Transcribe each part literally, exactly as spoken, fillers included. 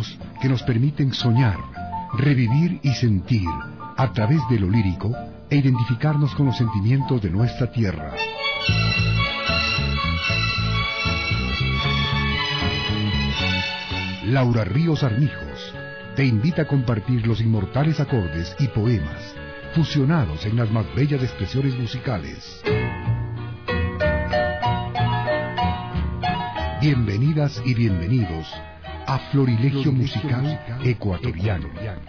ritmos que nos permiten soñar, revivir y sentir a través de lo lírico e identificarnos con los sentimientos de nuestra tierra. Laura Ríos Armijos te invita a compartir los inmortales acordes y poemas fusionados en las más bellas expresiones musicales. Bienvenidas y bienvenidos a Florilegio Musical Ecuatoriano.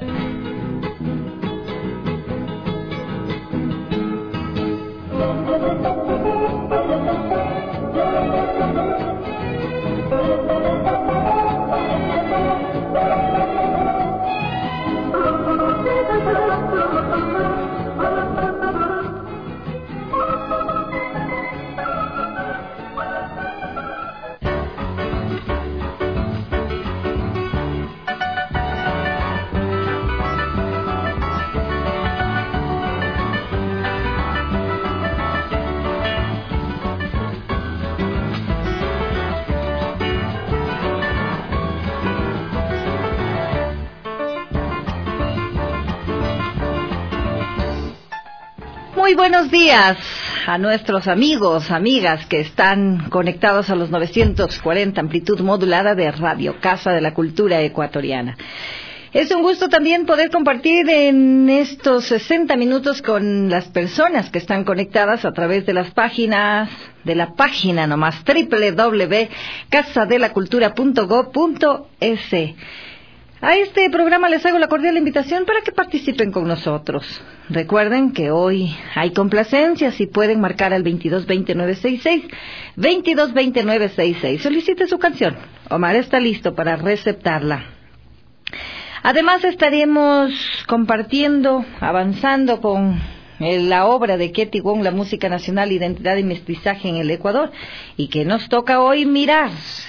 Muy buenos días a nuestros amigos, amigas que están conectados a los novecientos cuarenta amplitud modulada de Radio Casa de la Cultura Ecuatoriana. Es un gusto también poder compartir en estos sesenta minutos con las personas que están conectadas a través de las páginas, de la página nomás, doble u doble u doble u punto casa de la cultura punto gob punto es. A este programa les hago la cordial invitación para que participen con nosotros. Recuerden que hoy hay complacencias y pueden marcar al veintidós veinte nueve sesenta y seis, veintidós veinte nueve sesenta y seis. Solicite su canción. Omar está listo para receptarla. Además estaremos compartiendo, avanzando con la obra de Ketty Wong, la música nacional, identidad y mestizaje en el Ecuador, y que nos toca hoy mirar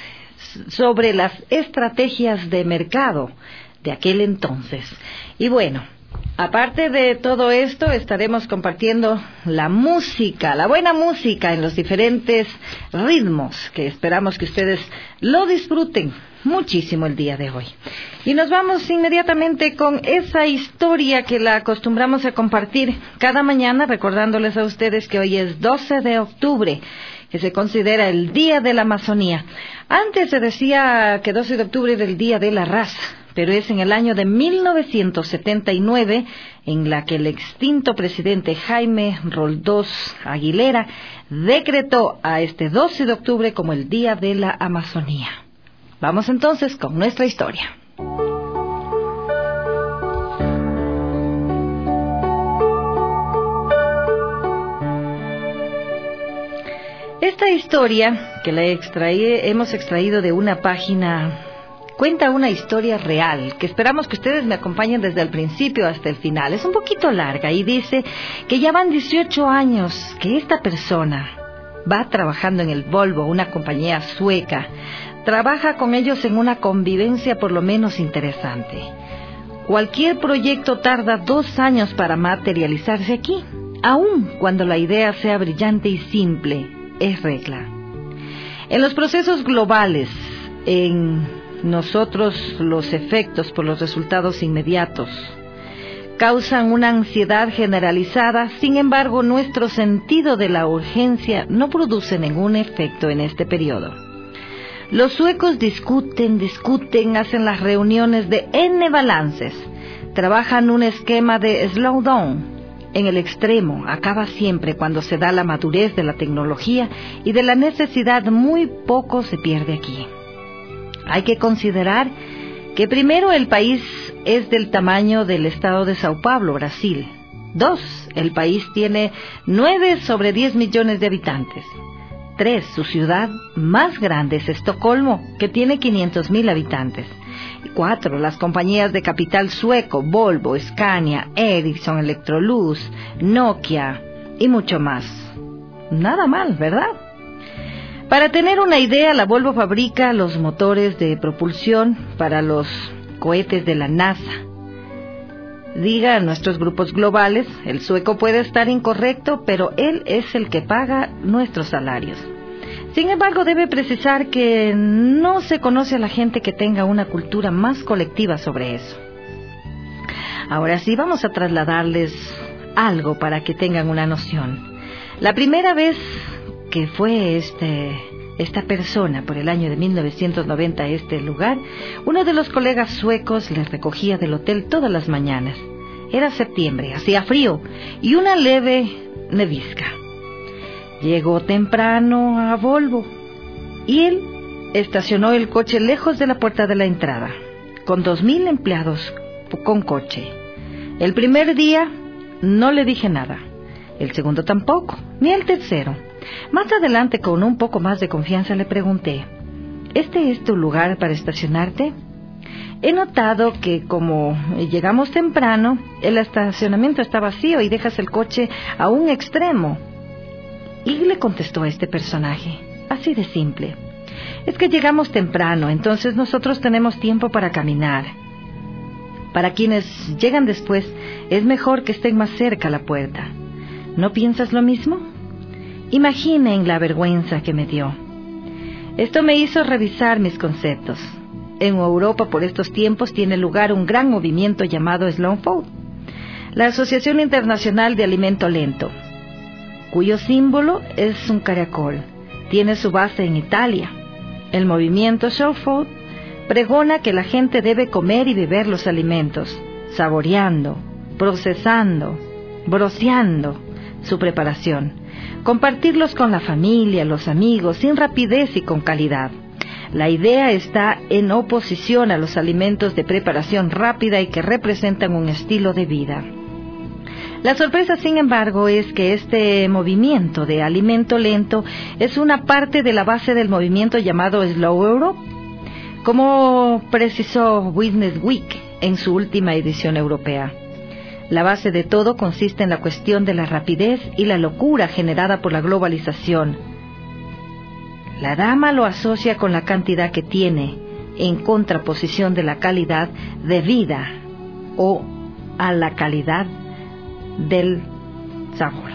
sobre las estrategias de mercado de aquel entonces. Y bueno, aparte de todo esto, estaremos compartiendo la música, la buena música en los diferentes ritmos, que esperamos que ustedes lo disfruten muchísimo el día de hoy. Y nos vamos inmediatamente con esa historia que la acostumbramos a compartir cada mañana, recordándoles a ustedes que hoy es doce de octubre, que se considera el Día de la Amazonía. Antes se decía que doce de octubre era el Día de la Raza, pero es en el año de mil novecientos setenta y nueve en la que el extinto presidente Jaime Roldós Aguilera decretó a este doce de octubre como el Día de la Amazonía. Vamos entonces con nuestra historia. Esta historia que la extraí, hemos extraído de una página, cuenta una historia real, que esperamos que ustedes me acompañen desde el principio hasta el final. Es un poquito larga y dice que ya van dieciocho años que esta persona va trabajando en el Volvo, una compañía sueca. Trabaja con ellos en una convivencia por lo menos interesante. Cualquier proyecto tarda dos años para materializarse aquí, aun cuando la idea sea brillante y simple. Es regla. En los procesos globales, en nosotros los efectos por los resultados inmediatos causan una ansiedad generalizada. Sin embargo, nuestro sentido de la urgencia no produce ningún efecto en este periodo. Los suecos discuten, discuten, hacen las reuniones de N balances, trabajan un esquema de slowdown. En el extremo, acaba siempre cuando se da la madurez de la tecnología y de la necesidad. Muy poco se pierde aquí. Hay que considerar que primero el país es del tamaño del estado de Sao Paulo, Brasil. Dos, el país tiene nueve sobre diez millones de habitantes. Tres, su ciudad más grande es Estocolmo, que tiene quinientos mil habitantes. Cuatro, las compañías de capital sueco, Volvo, Scania, Ericsson, Electrolux, Nokia y mucho más. Nada mal, ¿verdad? Para tener una idea, la Volvo fabrica los motores de propulsión para los cohetes de la NASA. Diga a nuestros grupos globales, el sueco puede estar incorrecto, pero él es el que paga nuestros salarios. Sin embargo, debe precisar que no se conoce a la gente que tenga una cultura más colectiva sobre eso. Ahora sí, vamos a trasladarles algo para que tengan una noción. La primera vez que fue este, esta persona por el año de mil novecientos noventa a este lugar, uno de los colegas suecos les recogía del hotel todas las mañanas. Era septiembre, hacía frío y una leve nevisca. Llegó temprano a Volvo y él estacionó el coche lejos de la puerta de la entrada, con dos mil empleados con coche. El primer día no le dije nada, el segundo tampoco, ni el tercero. Más adelante, con un poco más de confianza, le pregunté: ¿este es tu lugar para estacionarte? He notado que como llegamos temprano, el estacionamiento está vacío y dejas el coche a un extremo. Y le contestó a este personaje, así de simple: es que llegamos temprano, entonces nosotros tenemos tiempo para caminar. Para quienes llegan después, es mejor que estén más cerca a la puerta. ¿No piensas lo mismo? Imaginen la vergüenza que me dio. Esto me hizo revisar mis conceptos. En Europa, por estos tiempos, tiene lugar un gran movimiento llamado Slow Food, la Asociación Internacional de Alimento Lento, cuyo símbolo es un caracol. Tiene su base en Italia. El movimiento Slow Food pregona que la gente debe comer y beber los alimentos, saboreando, procesando, broceando su preparación, compartirlos con la familia, los amigos, sin rapidez y con calidad. La idea está en oposición a los alimentos de preparación rápida y que representan un estilo de vida. La sorpresa, sin embargo, es que este movimiento de alimento lento es una parte de la base del movimiento llamado Slow Europe, como precisó Business Week en su última edición europea. La base de todo consiste en la cuestión de la rapidez y la locura generada por la globalización. La dama lo asocia con la cantidad que tiene, en contraposición de la calidad de vida o a la calidad del sabor.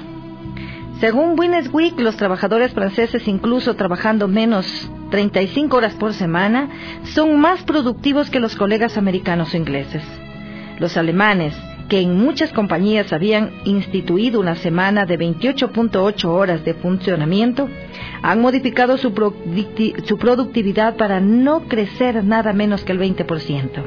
Según Business Week, los trabajadores franceses, incluso trabajando menos treinta y cinco horas por semana, son más productivos que los colegas americanos o ingleses. Los alemanes, que en muchas compañías habían instituido una semana de veintiocho punto ocho horas de funcionamiento, han modificado su, producti- su productividad para no crecer nada menos que el veinte por ciento.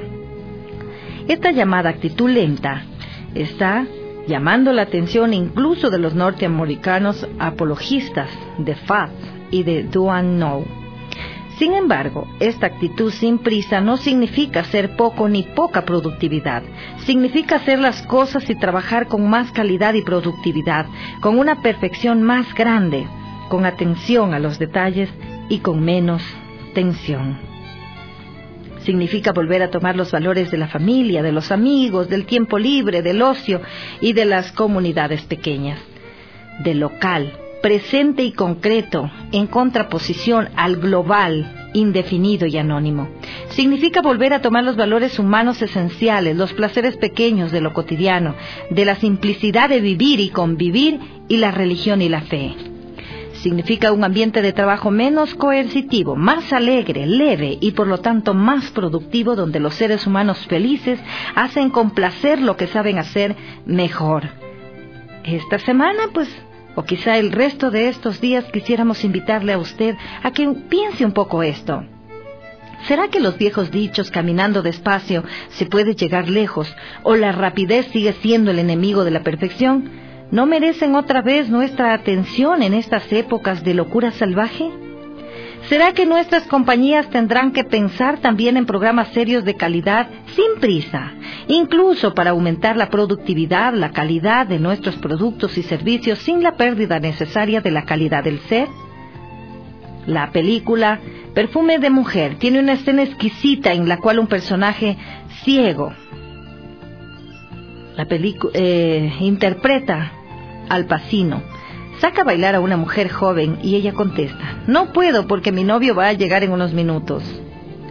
Esta llamada actitud lenta está llamando la atención incluso de los norteamericanos apologistas de Fast y de Do and Know. Sin embargo, esta actitud sin prisa no significa ser poco ni poca productividad. Significa hacer las cosas y trabajar con más calidad y productividad, con una perfección más grande, con atención a los detalles y con menos tensión. Significa volver a tomar los valores de la familia, de los amigos, del tiempo libre, del ocio y de las comunidades pequeñas, del local, presente y concreto, en contraposición al global, indefinido y anónimo. Significa volver a tomar los valores humanos esenciales, los placeres pequeños de lo cotidiano, de la simplicidad de vivir y convivir y la religión y la fe. Significa un ambiente de trabajo menos coercitivo, más alegre, leve y por lo tanto más productivo, donde los seres humanos felices hacen complacer lo que saben hacer mejor. Esta semana, pues, o quizá el resto de estos días, quisiéramos invitarle a usted a que piense un poco esto. ¿Será que los viejos dichos caminando despacio se puede llegar lejos, o la rapidez sigue siendo el enemigo de la perfección? ¿No merecen otra vez nuestra atención en estas épocas de locura salvaje? ¿Será que nuestras compañías tendrán que pensar también en programas serios de calidad sin prisa, incluso para aumentar la productividad, la calidad de nuestros productos y servicios sin la pérdida necesaria de la calidad del ser? La película Perfume de Mujer tiene una escena exquisita en la cual un personaje ciego la película eh, interpreta Al Pacino. Saca a bailar a una mujer joven y ella contesta: no puedo porque mi novio va a llegar en unos minutos.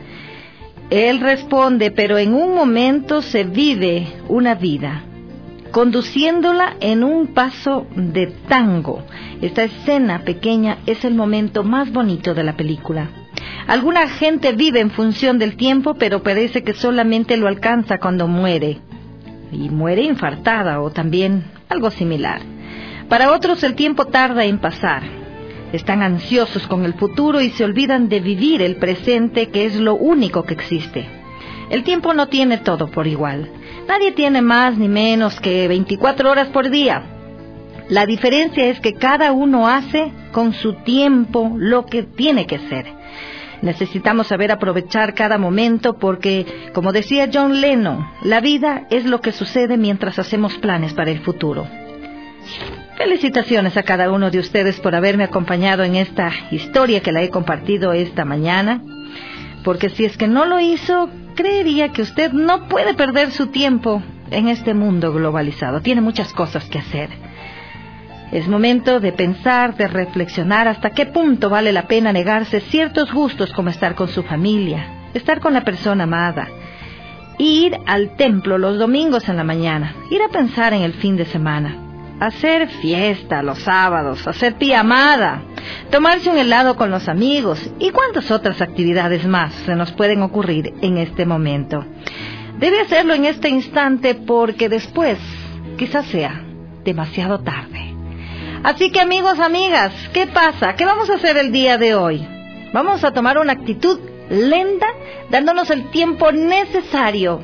Él responde: pero en un momento se vive una vida. conduciéndola en un paso de tango. Esta escena pequeña es el momento más bonito de la película. Alguna gente vive en función del tiempo, pero parece que solamente lo alcanza cuando muere. Y muere infartada o también algo similar. Para otros el tiempo tarda en pasar. Están ansiosos con el futuro y se olvidan de vivir el presente, que es lo único que existe. El tiempo no tiene todo por igual. Nadie tiene más ni menos que veinticuatro horas por día. La diferencia es que cada uno hace con su tiempo lo que tiene que hacer. Necesitamos saber aprovechar cada momento porque, como decía John Lennon, la vida es lo que sucede mientras hacemos planes para el futuro. Felicitaciones a cada uno de ustedes por haberme acompañado en esta historia que la he compartido esta mañana, porque si es que no lo hizo, creería que usted no puede perder su tiempo en este mundo globalizado. Tiene muchas cosas que hacer. Es momento de pensar, de reflexionar hasta qué punto vale la pena negarse ciertos gustos como estar con su familia, estar con la persona amada, ir al templo los domingos en la mañana, ir a pensar en el fin de semana, hacer fiesta los sábados, hacer pijamada, tomarse un helado con los amigos y cuántas otras actividades más se nos pueden ocurrir en este momento. Debe hacerlo en este instante porque después quizás sea demasiado tarde. Así que amigos, amigas, ¿qué pasa? ¿Qué vamos a hacer el día de hoy? Vamos a tomar una actitud lenta, dándonos el tiempo necesario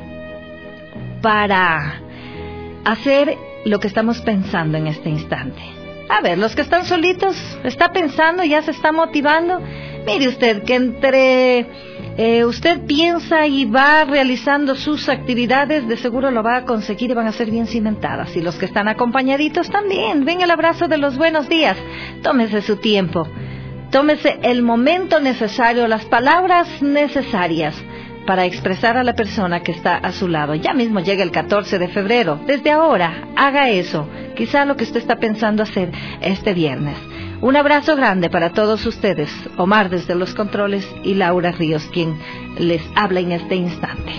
para hacer lo que estamos pensando en este instante. A ver, los que están solitos, ¿está pensando? ¿Ya se está motivando? Mire usted que entre eh, usted piensa y va realizando sus actividades, de seguro lo va a conseguir y van a ser bien cimentadas. Y los que están acompañaditos también, ven el abrazo de los buenos días. Tómese su tiempo, tómese el momento necesario, las palabras necesarias para expresar a la persona que está a su lado. Ya mismo llega el catorce de febrero. Desde ahora, haga eso. Quizá lo que usted está pensando hacer este viernes. Un abrazo grande para todos ustedes. Omar desde los controles y Laura Ríos, quien les habla en este instante.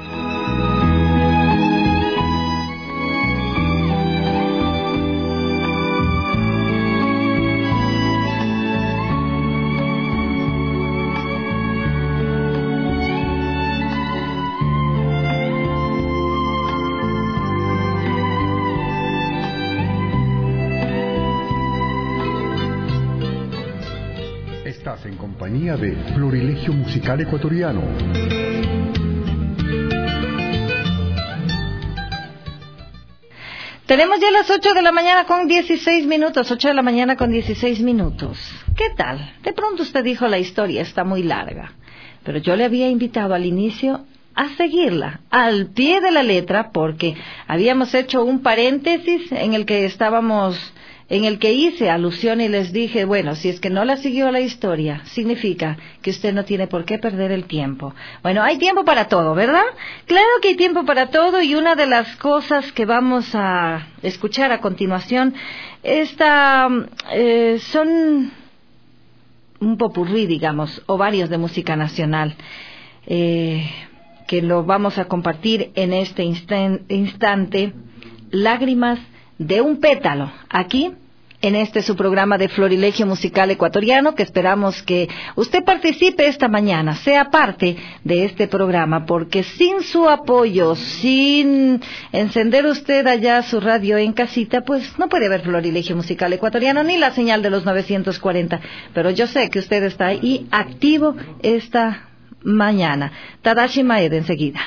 Estás en compañía de Florilegio Musical Ecuatoriano. Tenemos ya las ocho de la mañana con dieciséis minutos, ocho de la mañana con dieciséis minutos. ¿Qué tal? De pronto usted dijo la historia está muy larga, pero yo le había invitado al inicio a seguirla al pie de la letra porque habíamos hecho un paréntesis en el que estábamos... en el que hice alusión y les dije, bueno, si es que no la siguió la historia, significa que usted no tiene por qué perder el tiempo. Bueno, hay tiempo para todo, ¿verdad? Claro que hay tiempo para todo y una de las cosas que vamos a escuchar a continuación, esta, eh, son un popurrí, digamos, o varios de música nacional, eh, que lo vamos a compartir en este instan- instante, Lágrimas de un pétalo, aquí en este su programa de Florilegio Musical Ecuatoriano, que esperamos que usted participe esta mañana, sea parte de este programa, porque sin su apoyo, sin encender usted allá su radio en casita, pues no puede ver Florilegio Musical Ecuatoriano ni la señal de los novecientos cuarenta, pero yo sé que usted está ahí activo esta mañana. Tadashi Maeda enseguida.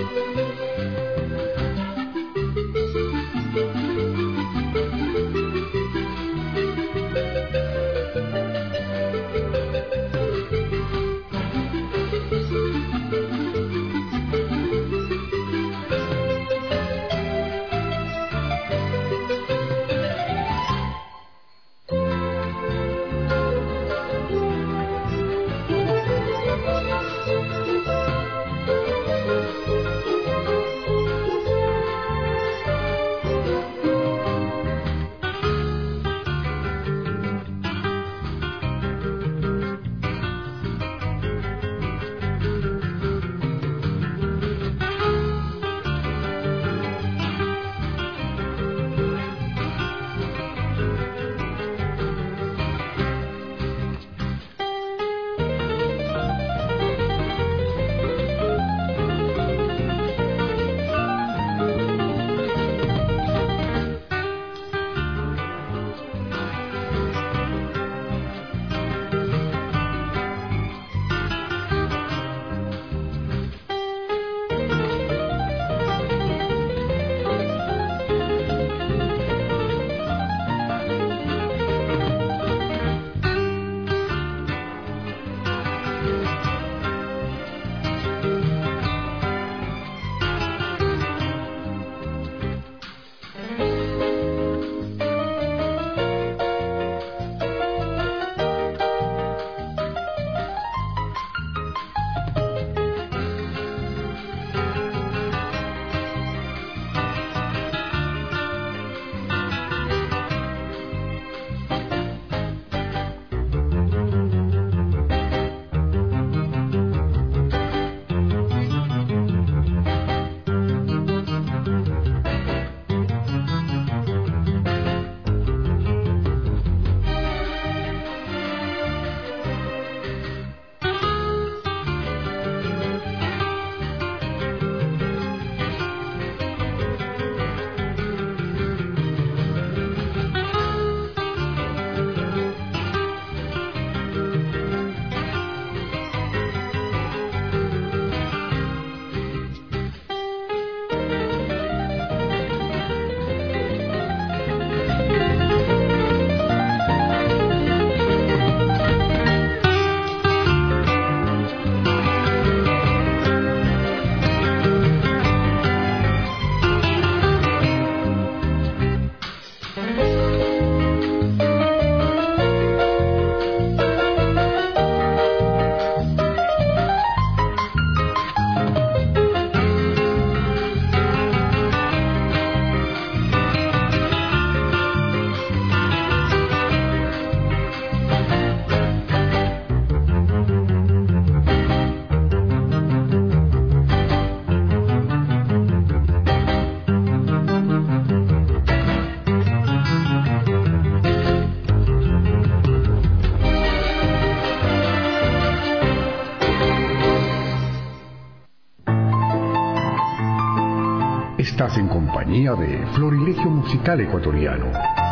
Estás en compañía de Florilegio Musical Ecuatoriano,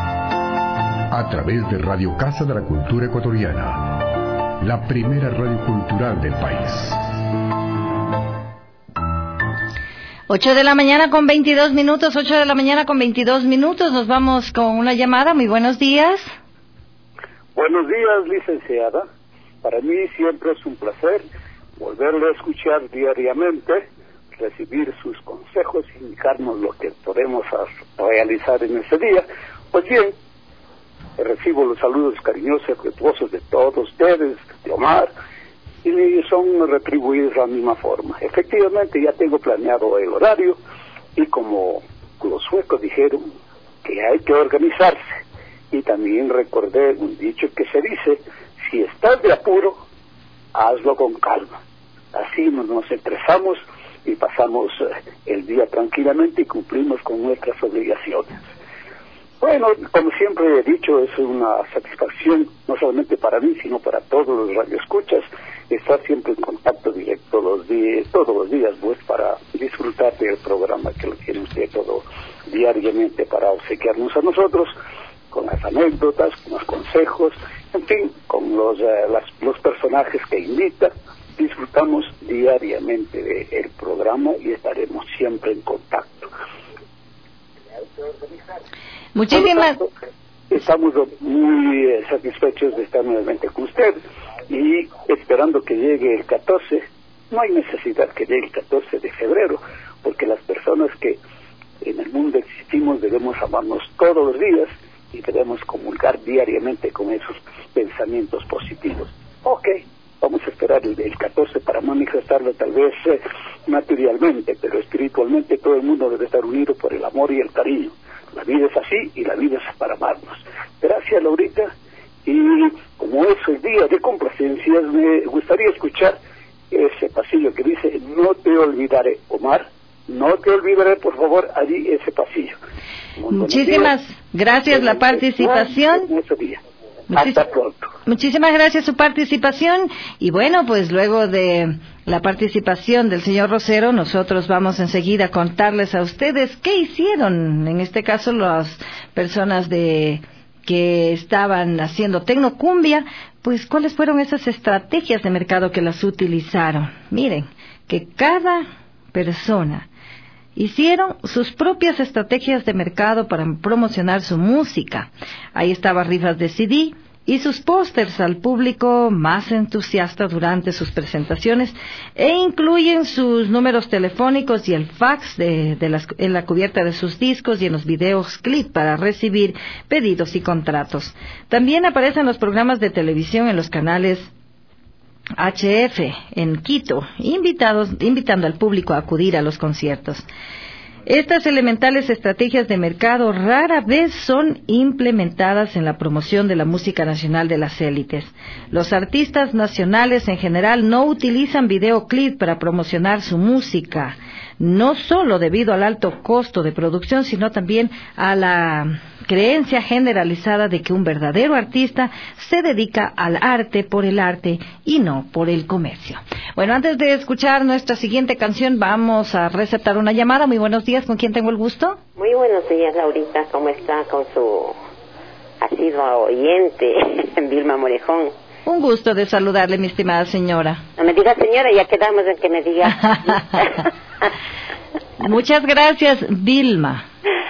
a través de Radio Casa de la Cultura Ecuatoriana, la primera radio cultural del país. Ocho de la mañana con veintidós minutos, ocho de la mañana con veintidós minutos, nos vamos con una llamada. Muy buenos días. Buenos días, licenciada. Para mí siempre es un placer volverle a escuchar diariamente, recibir sus consejos, indicarnos lo que podemos realizar en ese día. Pues bien, recibo los saludos cariñosos y respetuosos de todos ustedes, de Omar, y son retribuidos de la misma forma. Efectivamente, ya tengo planeado el horario, y como los suecos dijeron que hay que organizarse, y también recordé un dicho que se dice: si estás de apuro, hazlo con calma. Así no nos estresamos y pasamos eh, el día tranquilamente y cumplimos con nuestras obligaciones. Bueno, como siempre he dicho, es una satisfacción, no solamente para mí, sino para todos los radioescuchas, estar siempre en contacto directo los días, todos los días, pues, para disfrutar del programa que lo tiene usted todo diariamente para obsequiarnos a nosotros, con las anécdotas, con los consejos, en fin, con los, eh, las, los personajes que invita, disfrutamos diariamente del programa y estaremos siempre en contacto. Muchísimas gracias. Estamos muy eh, satisfechos de estar nuevamente con usted y esperando que llegue el catorce. No hay necesidad que llegue el catorce de febrero, porque las personas que en el mundo existimos debemos amarnos todos los días y debemos comulgar diariamente con esos pensamientos positivos. Ok, vamos a esperar el, el catorce para manifestarlo tal vez eh, materialmente, pero espiritualmente todo el mundo debe estar unido por el amor y el cariño. La vida es así y la vida es para amarnos. Gracias, Laurita. Y como es el día de complacencias, me gustaría escuchar ese pasillo que dice: no te olvidaré, Omar, no te olvidaré, por favor, allí ese pasillo. Muchísimas gracias la participación. Hasta pronto. Muchísimas gracias su participación. Y bueno, pues luego de la participación del señor Rosero, nosotros vamos enseguida a contarles a ustedes qué hicieron, en este caso las personas de que estaban haciendo tecnocumbia, pues cuáles fueron esas estrategias de mercado que las utilizaron. Miren, que cada persona hicieron sus propias estrategias de mercado para promocionar su música. Ahí estaba rifas de C D y sus pósters al público más entusiasta durante sus presentaciones, e incluyen sus números telefónicos y el fax de, de las, en la cubierta de sus discos y en los videos clip para recibir pedidos y contratos. También aparecen los programas de televisión en los canales H F en Quito, invitados, invitando al público a acudir a los conciertos. Estas elementales estrategias de mercado rara vez son implementadas en la promoción de la música nacional de las élites. Los artistas nacionales en general no utilizan videoclip para promocionar su música, no solo debido al alto costo de producción, sino también a la creencia generalizada de que un verdadero artista se dedica al arte por el arte y no por el comercio. Bueno, antes de escuchar nuestra siguiente canción, vamos a receptar una llamada. Muy buenos días, ¿con quién tengo el gusto? Muy buenos días, Laurita, ¿cómo está? Con su asidua oyente, Vilma Morejón. Un gusto de saludarle, mi estimada señora. No me diga señora, ya quedamos en que me diga. Muchas gracias, Vilma.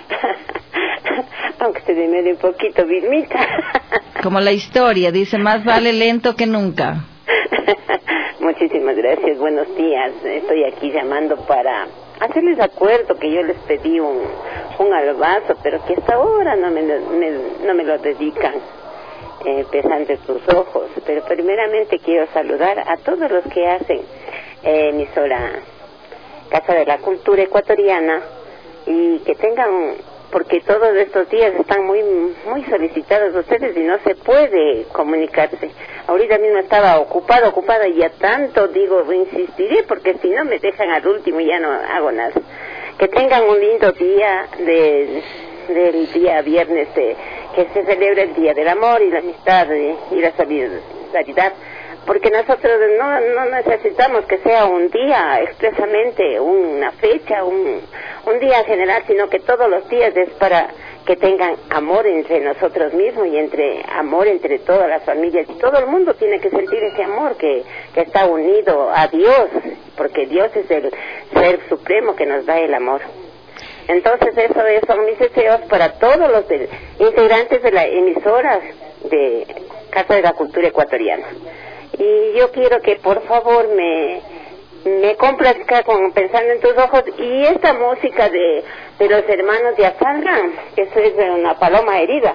Aunque se me dé un poquito, Vilmita. Como la historia dice, más vale lento que nunca. Muchísimas gracias, buenos días. Estoy aquí llamando para hacerles acuerdo que yo les pedí un, un albazo, pero que hasta ahora no me, me, no me lo dedican. Eh, pesante tus ojos, pero primeramente quiero saludar a todos los que hacen eh, emisora Casa de la Cultura Ecuatoriana, y que tengan, porque todos estos días están muy muy solicitados ustedes y no se puede comunicarse. Ahorita mismo estaba ocupada, ocupada y ya tanto digo, insistiré porque si no me dejan al último y ya no hago nada. Que tengan un lindo día de, del día viernes de, que se celebra el Día del Amor y la Amistad y, y la Solidaridad, porque nosotros no, no necesitamos que sea un día expresamente, una fecha, un, un día general, sino que todos los días es para que tengan amor entre nosotros mismos y entre amor entre todas las familias, y todo el mundo tiene que sentir ese amor que, que está unido a Dios, porque Dios es el ser supremo que nos da el amor. Entonces eso es, son mis deseos para todos los de, integrantes de las emisoras de Casa de la Cultura Ecuatoriana. Y yo quiero que por favor me me complazca con Pensando en tus ojos y esta música de, de los hermanos de Azalga, que eso es de Una paloma herida.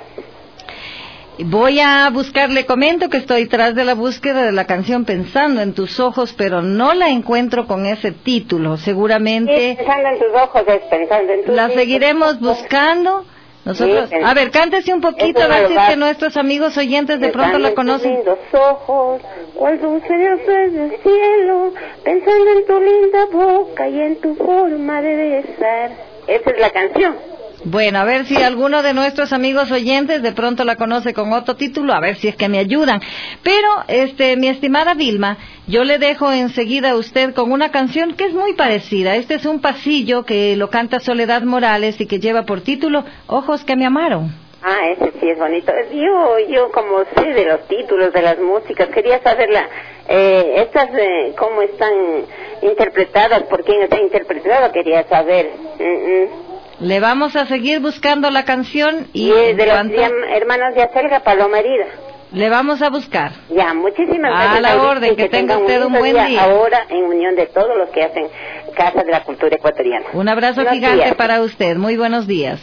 Voy a buscar, le comento que estoy tras de la búsqueda de la canción Pensando en tus ojos, pero no la encuentro con ese título. Seguramente sí, Pensando en tus ojos es Pensando en tus la hijos. Seguiremos buscando. Nosotros, sí, a ver, cántese un poquito, a ver si es que nuestros amigos oyentes de pronto la conocen. En tus lindos ojos, cual dulce Dios es del cielo, pensando en tu linda boca y en tu forma de besar. Esa es la canción. Bueno, a ver si alguno de nuestros amigos oyentes de pronto la conoce con otro título, a ver si es que me ayudan. Pero, este, mi estimada Vilma, yo le dejo enseguida a usted con una canción que es muy parecida. Este es un pasillo que lo canta Soledad Morales y que lleva por título Ojos que me amaron. Ah, ese sí es bonito. Yo, yo como sé de los títulos de las músicas, quería saberla, eh, estas, eh, cómo están interpretadas, por quién está interpretada, quería saber. Mm-mm. Le vamos a seguir buscando la canción y, y es de cuanto... los hermanos de Acelga, Paloma Herida. Le vamos a buscar. Ya, muchísimas a gracias. A la orden, que, que tenga usted un buen día. día. Ahora, en unión de todos los que hacen Casa de la Cultura Ecuatoriana. Un abrazo buenos gigante días. Para usted. Muy buenos días.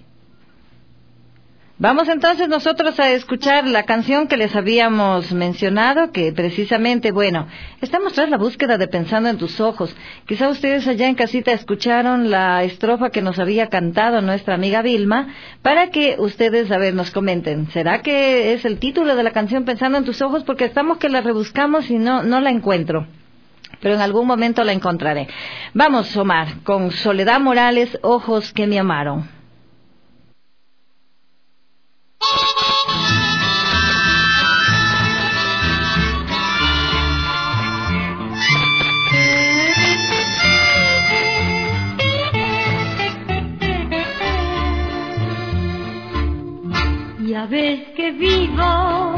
Vamos entonces nosotros a escuchar la canción que les habíamos mencionado, que precisamente, bueno, estamos tras la búsqueda de Pensando en tus ojos. Quizá ustedes allá en casita escucharon la estrofa que nos había cantado nuestra amiga Vilma, para que ustedes, a ver, nos comenten. ¿Será que es el título de la canción Pensando en tus ojos? Porque estamos que la rebuscamos y no, no la encuentro. Pero en algún momento la encontraré. Vamos, Omar, con Soledad Morales, Ojos que me amaron. Ya ves que vivo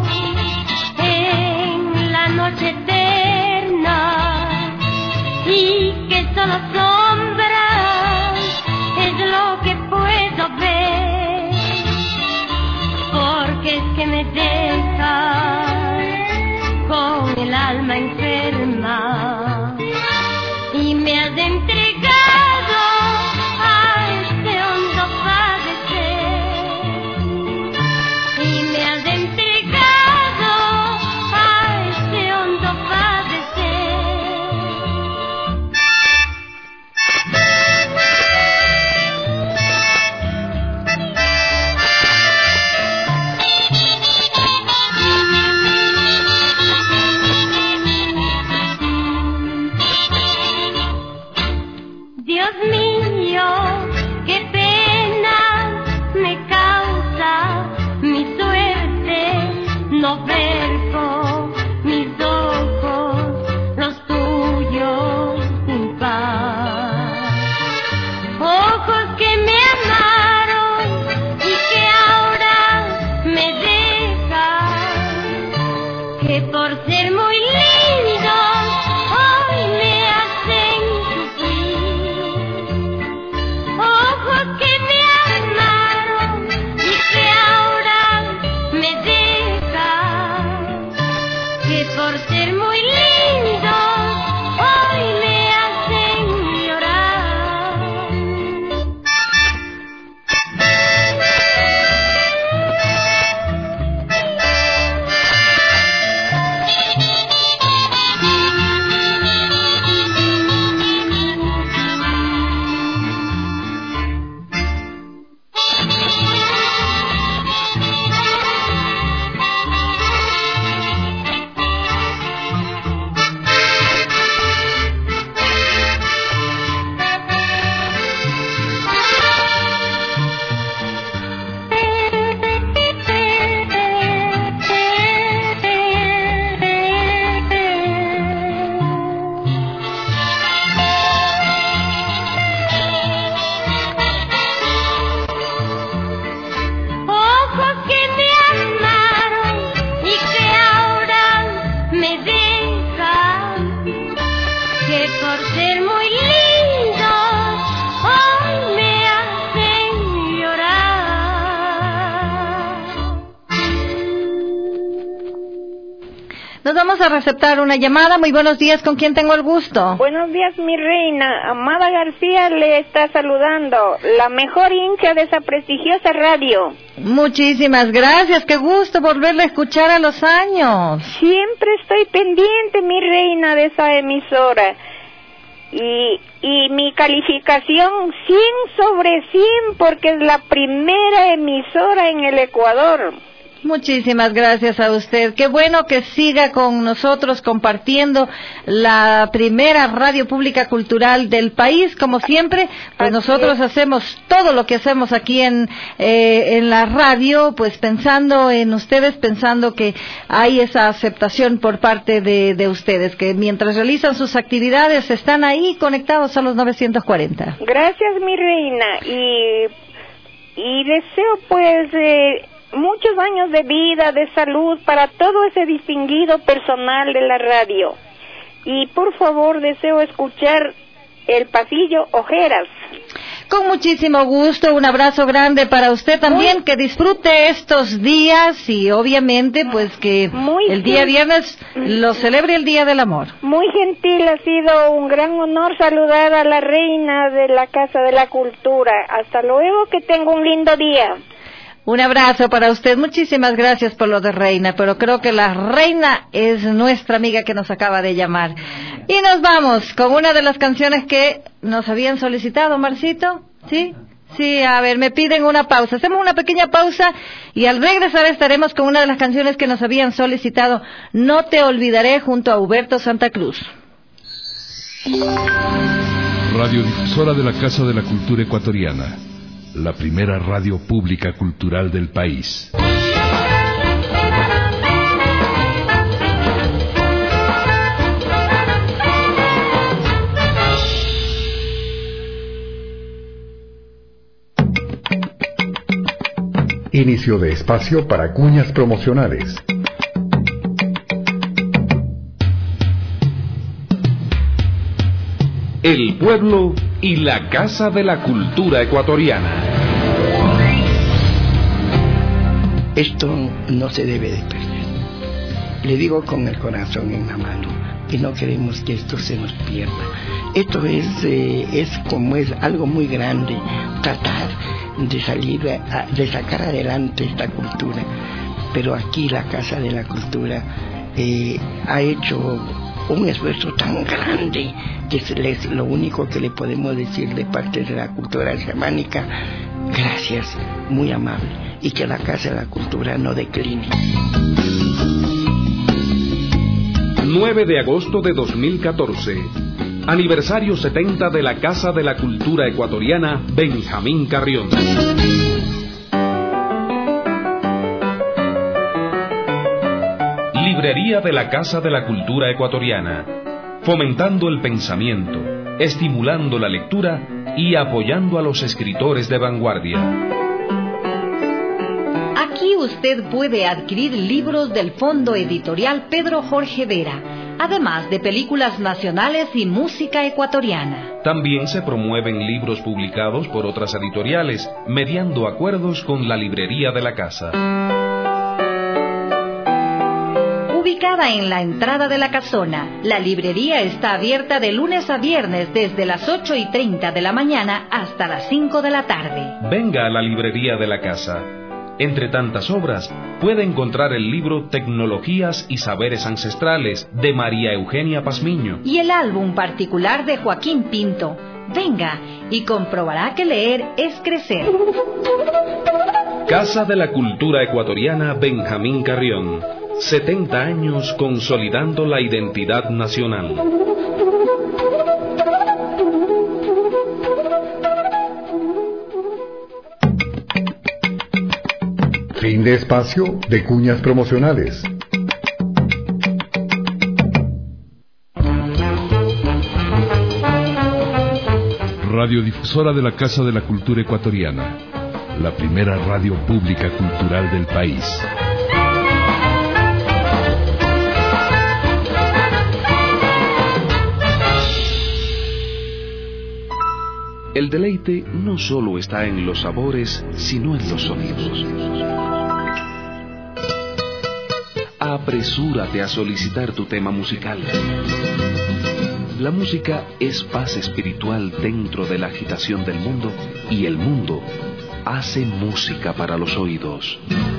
en la noche eterna y que solo sombras es lo que puedo ver, porque es que me dejas con el alma enferma y me has entregado a este hondo padecer, y me has entregado a este hondo padecer. Dios mío, qué pena me causa mi suerte no ver con mis ojos los tuyos sin paz. Ojos que me amaron y que ahora me dejan, que por ser muy lindos hoy me hacen sufrir. Ojos que me amaron y que ahora me dejan, que por ser muy lindos hoy me hacen llorar. Ojos que me amaron y que ahora me dejan, que por ser muy lindos hoy me hacen llorar. Nos vamos a receptar una llamada. Muy buenos días, ¿con quién tengo el gusto? Buenos días, mi reina. Amada García le está saludando, la mejor hincha de esa prestigiosa radio. Muchísimas gracias, qué gusto volverle a escuchar a los años. Siempre estoy pendiente, mi reina, de esa emisora. Y, y mi calificación cien sobre cien, porque es la primera emisora en el Ecuador. Muchísimas gracias a usted. Qué bueno que siga con nosotros compartiendo la primera radio pública cultural del país. Como siempre, pues Así nosotros es. hacemos todo lo que hacemos aquí en eh, en la radio, pues pensando en ustedes, pensando que hay esa aceptación por parte de, de ustedes, que mientras realizan sus actividades están ahí conectados a los novecientos cuarenta. Gracias, mi reina. Y y deseo pues eh, muchos años de vida, de salud para todo ese distinguido personal de la radio. Y por favor deseo escuchar El Pasillo Ojeras. Con muchísimo gusto, un abrazo grande para usted también, muy, que disfrute estos días y obviamente pues que el día viernes lo celebre el Día del Amor. Muy gentil, ha sido un gran honor saludar a la reina de la Casa de la Cultura. Hasta luego, que tenga un lindo día. Un abrazo para usted, muchísimas gracias por lo de reina, pero creo que la reina es nuestra amiga que nos acaba de llamar. Y nos vamos con una de las canciones que nos habían solicitado, Marcito, ¿sí? Sí, a ver, me piden una pausa. Hacemos una pequeña pausa y al regresar estaremos con una de las canciones que nos habían solicitado, No te olvidaré, junto a Huberto Santa Cruz. Radiodifusora de la Casa de la Cultura Ecuatoriana. La primera radio pública cultural del país. Inicio de espacio para cuñas promocionales. El pueblo y la Casa de la Cultura Ecuatoriana. Esto no se debe de perder. Le digo con el corazón en la mano, que no queremos que esto se nos pierda. Esto es, eh, es como es algo muy grande, tratar de salir, a, de sacar adelante esta cultura. Pero aquí la Casa de la Cultura eh, ha hecho un esfuerzo tan grande que es lo único que le podemos decir de parte de la cultura germánica. Gracias, muy amable, y que la Casa de la Cultura no decline. nueve de agosto de dos mil catorce, aniversario setenta de la Casa de la Cultura Ecuatoriana Benjamín Carrión. Librería de la Casa de la Cultura Ecuatoriana, fomentando el pensamiento, estimulando la lectura y apoyando a los escritores de vanguardia. Aquí usted puede adquirir libros del Fondo Editorial Pedro Jorge Vera, además de películas nacionales y música ecuatoriana. También se promueven libros publicados por otras editoriales, mediando acuerdos con la librería de la casa. Ubicada en la entrada de la casona, la librería está abierta de lunes a viernes desde las ocho y treinta de la mañana hasta las cinco de la tarde. Venga a la librería de la casa. Entre tantas obras, puede encontrar el libro Tecnologías y Saberes Ancestrales de María Eugenia Pazmiño y el álbum particular de Joaquín Pinto. Venga y comprobará que leer es crecer. Casa de la Cultura Ecuatoriana Benjamín Carrión. setenta años consolidando la identidad nacional. Fin de espacio de cuñas promocionales. Radiodifusora de la Casa de la Cultura Ecuatoriana. La primera radio pública cultural del país. El deleite no solo está en los sabores, sino en los sonidos. Apresúrate a solicitar tu tema musical. La música es paz espiritual dentro de la agitación del mundo, y el mundo hace música para los oídos.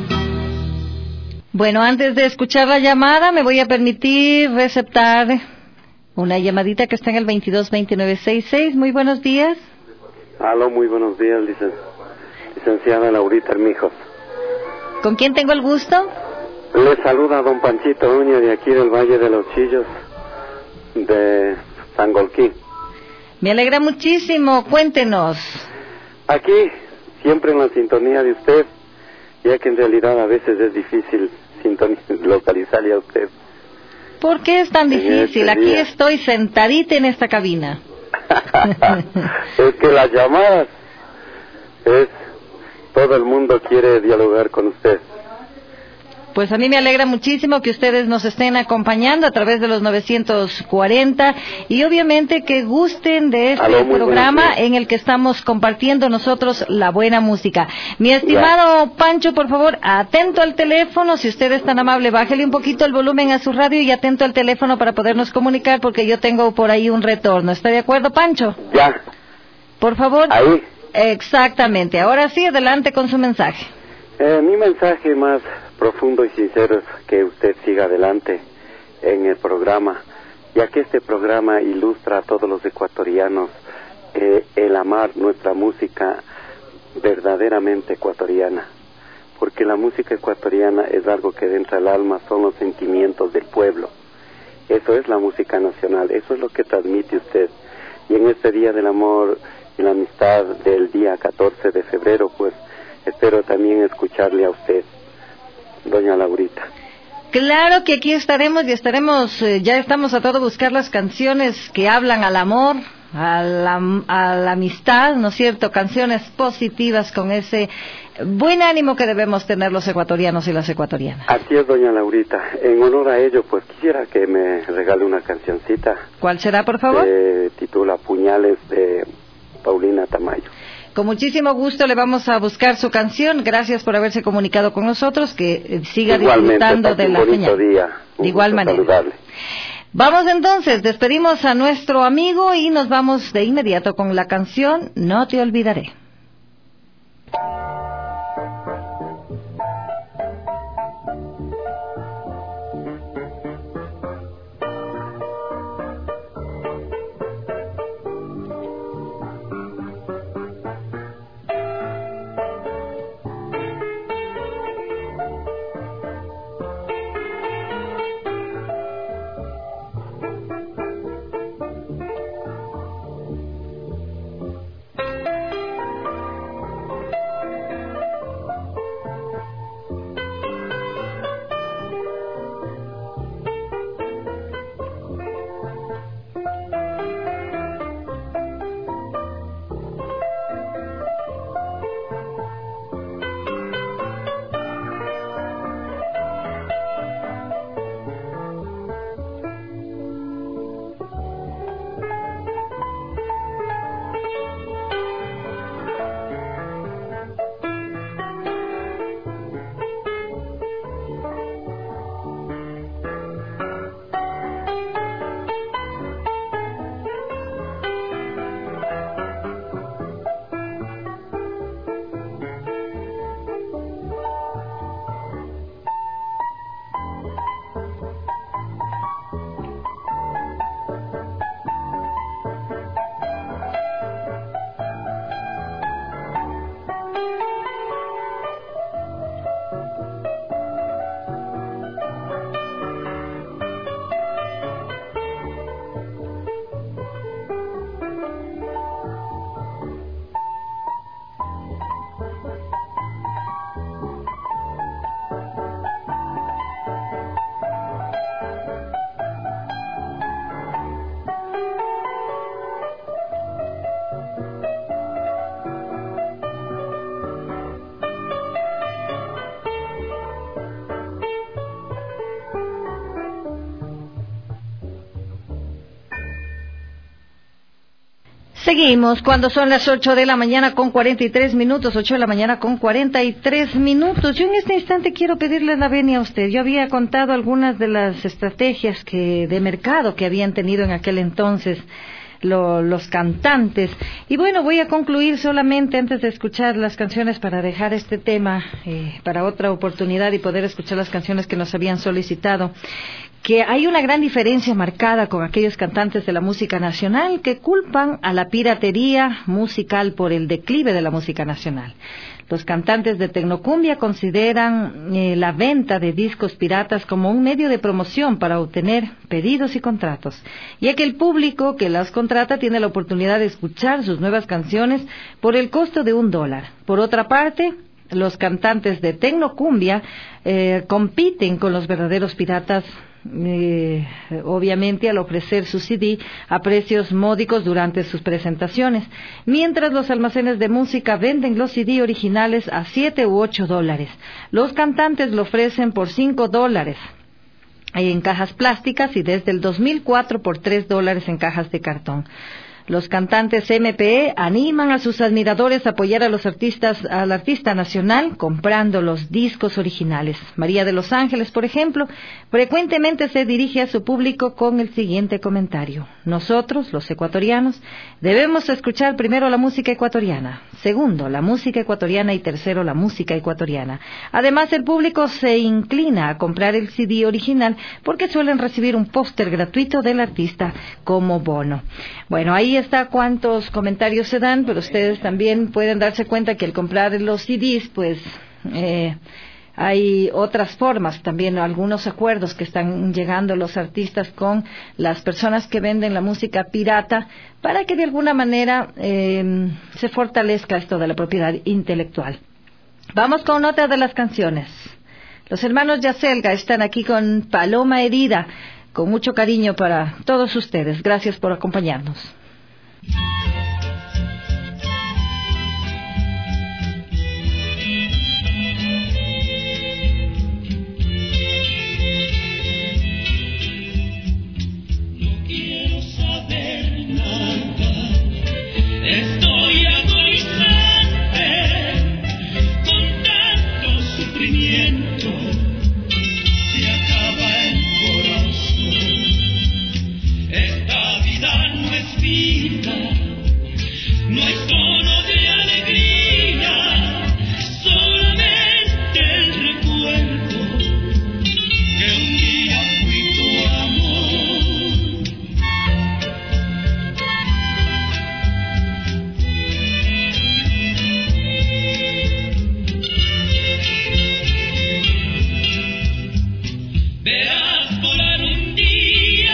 Bueno, antes de escuchar la llamada, me voy a permitir receptar una llamadita que está en el veintidós veintinueve sesenta y seis. Muy buenos días. Aló, muy buenos días, licen... licenciada Laurita Armijos. ¿Con quién tengo el gusto? Le saluda don Panchito Uña de aquí del Valle de los Chillos, de Sangolquí. Me alegra muchísimo, cuéntenos. Aquí, siempre en la sintonía de usted, ya que en realidad a veces es difícil localizarle a usted. ¿Por qué es tan difícil? Este aquí día. Estoy sentadita en esta cabina. Es que las llamadas es todo el mundo quiere dialogar con usted. Pues a mí me alegra muchísimo que ustedes nos estén acompañando a través de los novecientos cuarenta y obviamente que gusten de este Aló, programa en el que estamos compartiendo nosotros la buena música. Mi estimado ya. Pancho, por favor, atento al teléfono, si usted es tan amable, bájele un poquito el volumen a su radio y atento al teléfono para podernos comunicar porque yo tengo por ahí un retorno. ¿Está de acuerdo, Pancho? Ya. Por favor. Ahí. Exactamente. Ahora sí, adelante con su mensaje. Eh, mi mensaje más profundo y sincero es que usted siga adelante en el programa, ya que este programa ilustra a todos los ecuatorianos eh, el amar nuestra música verdaderamente ecuatoriana, porque la música ecuatoriana es algo que entra al alma, son los sentimientos del pueblo. Eso es la música nacional, eso es lo que transmite usted. Y en este Día del Amor y la Amistad del día catorce de febrero, pues espero también escucharle a usted, doña Laurita. Claro que aquí estaremos y estaremos, eh, ya estamos a todo buscar las canciones que hablan al amor, a la, a la amistad, ¿no es cierto? Canciones positivas con ese buen ánimo que debemos tener los ecuatorianos y las ecuatorianas. Así es, doña Laurita. En honor a ello, pues quisiera que me regale una cancioncita. ¿Cuál será, por favor? Se titula Puñales, de Paulina Tamayo. Con muchísimo gusto le vamos a buscar su canción. Gracias por haberse comunicado con nosotros. Que siga disfrutando de la señal. Día. De igual manera. Saludable. Vamos entonces, despedimos a nuestro amigo y nos vamos de inmediato con la canción No te olvidaré. Seguimos cuando son las ocho de la mañana con cuarenta y tres minutos, ocho de la mañana con cuarenta y tres minutos. Yo en este instante quiero pedirle la venia a usted. Yo había contado algunas de las estrategias que de mercado que habían tenido en aquel entonces lo, los cantantes. Y bueno, voy a concluir solamente antes de escuchar las canciones para dejar este tema eh, para otra oportunidad y poder escuchar las canciones que nos habían solicitado, que hay una gran diferencia marcada con aquellos cantantes de la música nacional que culpan a la piratería musical por el declive de la música nacional. Los cantantes de tecnocumbia consideran eh, la venta de discos piratas como un medio de promoción para obtener pedidos y contratos, ya que el público que las contrata tiene la oportunidad de escuchar sus nuevas canciones por el costo de un dólar. Por otra parte, los cantantes de tecnocumbia eh, compiten con los verdaderos piratas eh, obviamente al ofrecer su C D a precios módicos durante sus presentaciones, mientras los almacenes de música venden los C D originales a siete u ocho dólares. Los cantantes lo ofrecen por cinco dólares en cajas plásticas y desde el dos mil cuatro por tres dólares en cajas de cartón. Los cantantes M P E animan a sus admiradores a apoyar a los artistas, al artista nacional comprando los discos originales. María de los Ángeles, por ejemplo, frecuentemente se dirige a su público con el siguiente comentario: nosotros, los ecuatorianos, debemos escuchar primero la música ecuatoriana, segundo la música ecuatoriana y tercero la música ecuatoriana. Además, el público se inclina a comprar el C D original porque suelen recibir un póster gratuito del artista como bono. Bueno, ahí está cuántos comentarios se dan, pero ustedes también pueden darse cuenta que al comprar los C Ds, pues eh, hay otras formas, también algunos acuerdos que están llegando los artistas con las personas que venden la música pirata para que de alguna manera eh, se fortalezca esto de la propiedad intelectual. Vamos con otra de las canciones. Los hermanos Yacelga están aquí con Paloma Herida, con mucho cariño para todos ustedes. Gracias por acompañarnos. No quiero saber nada, estoy agonizante con tanto sufrimiento, se acaba el corazón, esta vida no es vida, no hay tono de alegría, solamente el recuerdo que un día fui tu amor. Verás volar un día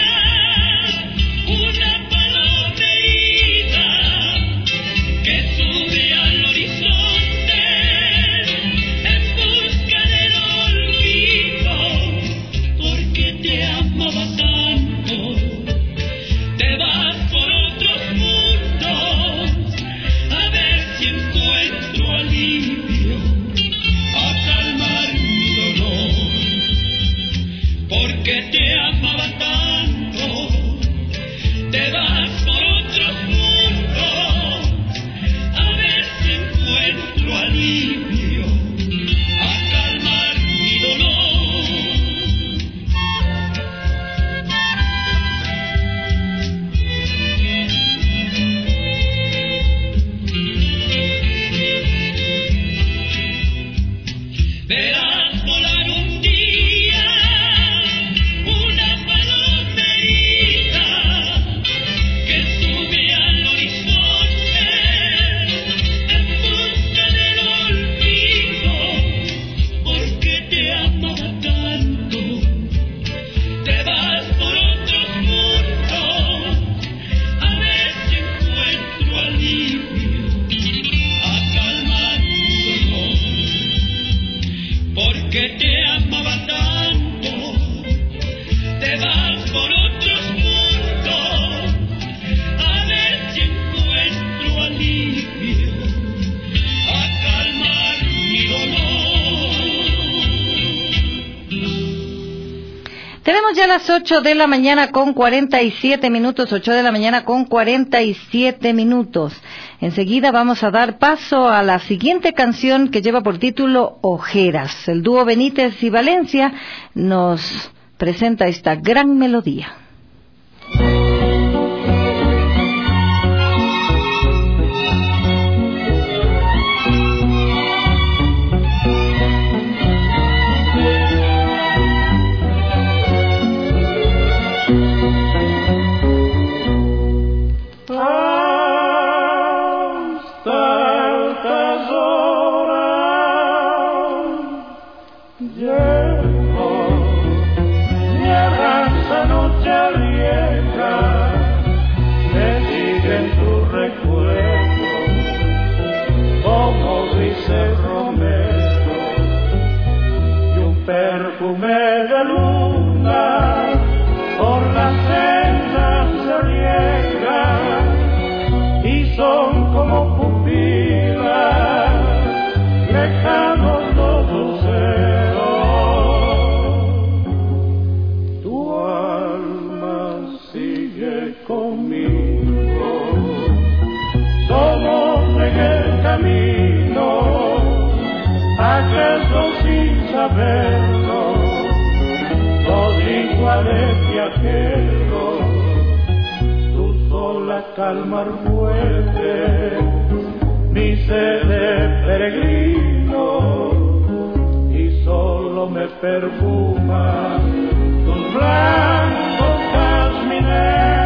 una paloma herida que sube al horizonte en busca del olvido, porque te amaba tanto. Te vas por otros mundos a ver si encuentro alivio a calmar mi dolor, porque te amaba tanto. Te vas por otros mundos a ver si encuentro alivio a calmar mi dolor. Verás volar un día una paloma herida que sube al horizonte en busca del olvido, porque te amaba tanto. Te vas por otros mundos a ver si encuentro alivio a calmar mi dolor, porque te amaba tanto. Te vas por otros mundos a ver si encuentro alivio a calmar mi dolor. Tenemos ya las ocho de la mañana con cuarenta y siete minutos, ocho de la mañana con cuarenta y siete minutos. Enseguida vamos a dar paso a la siguiente canción que lleva por título Ojeras. El dúo Benítez y Valencia nos presenta esta gran melodía. Perfume de luna saberlo, dos iguales viajeros, tu sola calma fuerte, mi sed de peregrino, y solo me perfuma tus blancos jazmineros.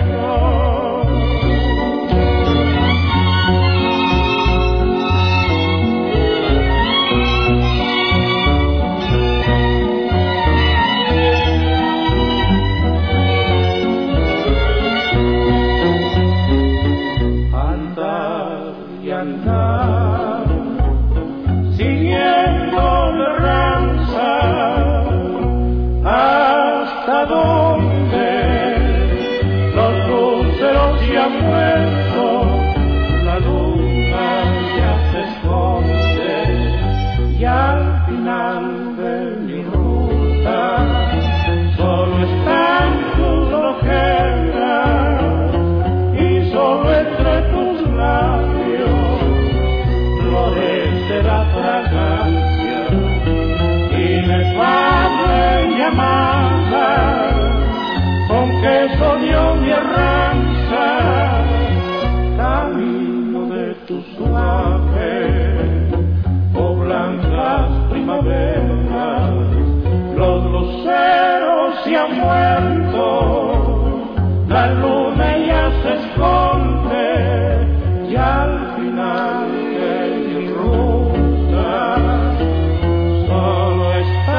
Mi arranza, camino de tu suave, oh blancas primaveras, los luceros se han muerto, la luna ya se esconde, y al final de mi ruta solo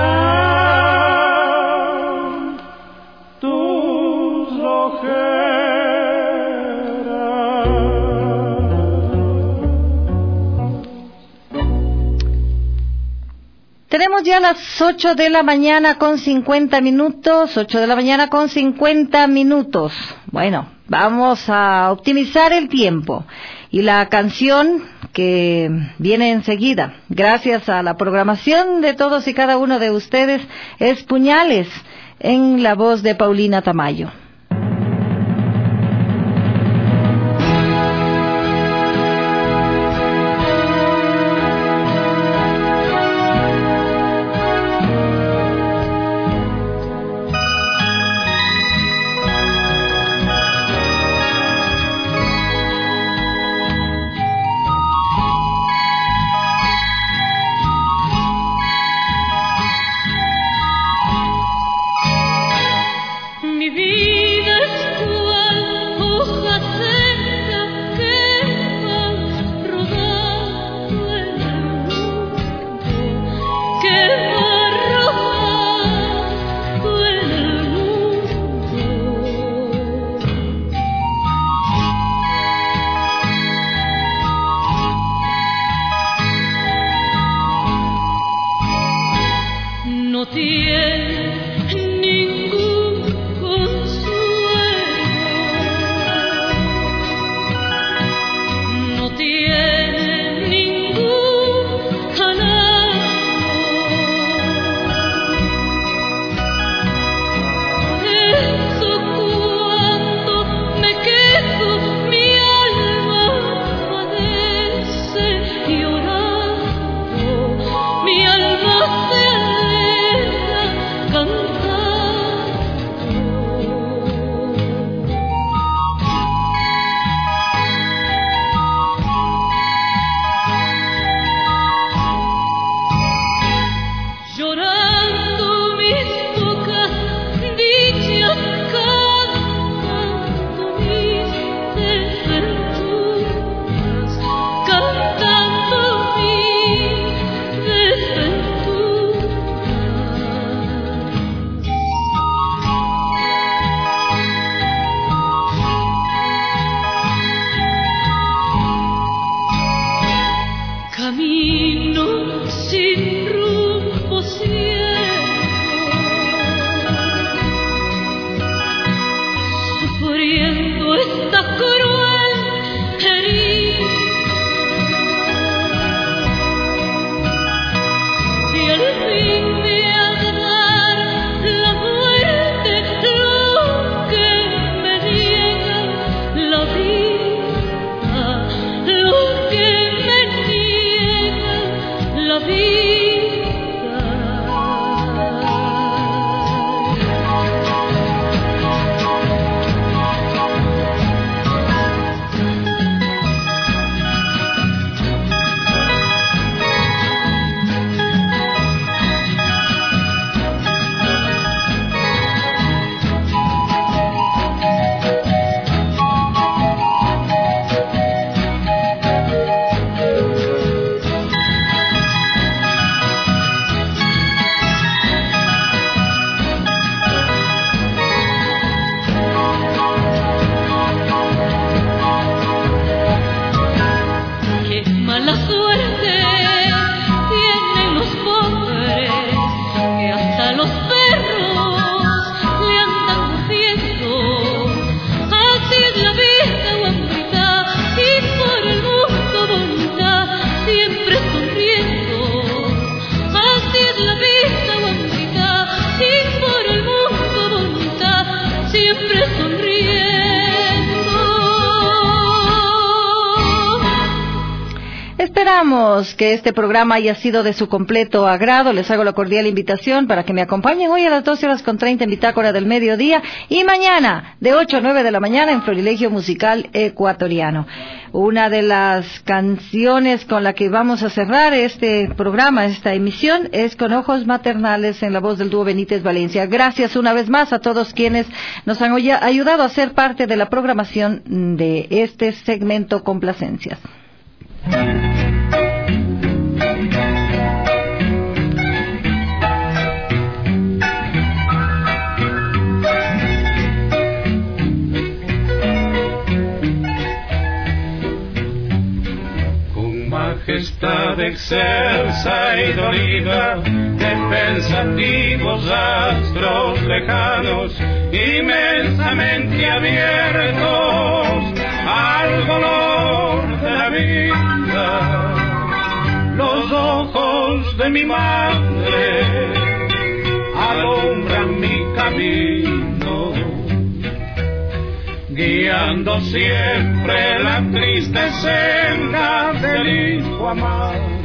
están tus ojeras. Tenemos ya las ocho de la mañana con cincuenta minutos, ocho de la mañana con cincuenta minutos. Bueno, vamos a optimizar el tiempo. Y la canción que viene enseguida, gracias a la programación de todos y cada uno de ustedes, es Puñales, en la voz de Paulina Tamayo. vida mala suerte tienen los pobres, que hasta los perros le andan mordiendo. Así es la vida, guampita, y por el mundo bonita, siempre sonriendo. Así es la vida, guampita, y por el mundo bonita, siempre sonriendo. Esperamos que este programa haya sido de su completo agrado. Les hago la cordial invitación para que me acompañen hoy a las doce horas con treinta en Bitácora del Mediodía y mañana de ocho a nueve de la mañana en Florilegio Musical Ecuatoriano. Una de las canciones con la que vamos a cerrar este programa, esta emisión, es Con Ojos Maternales en la voz del dúo Benítez Valencia. Gracias una vez más a todos quienes nos han ayudado a ser parte de la programación de este segmento Complacencias. Con majestad excelsa y dolida, de pensativos astros lejanos, inmensamente abiertos al dolor de la vida, los ojos de mi madre alumbran mi camino, guiando siempre la triste senda del hijo amado.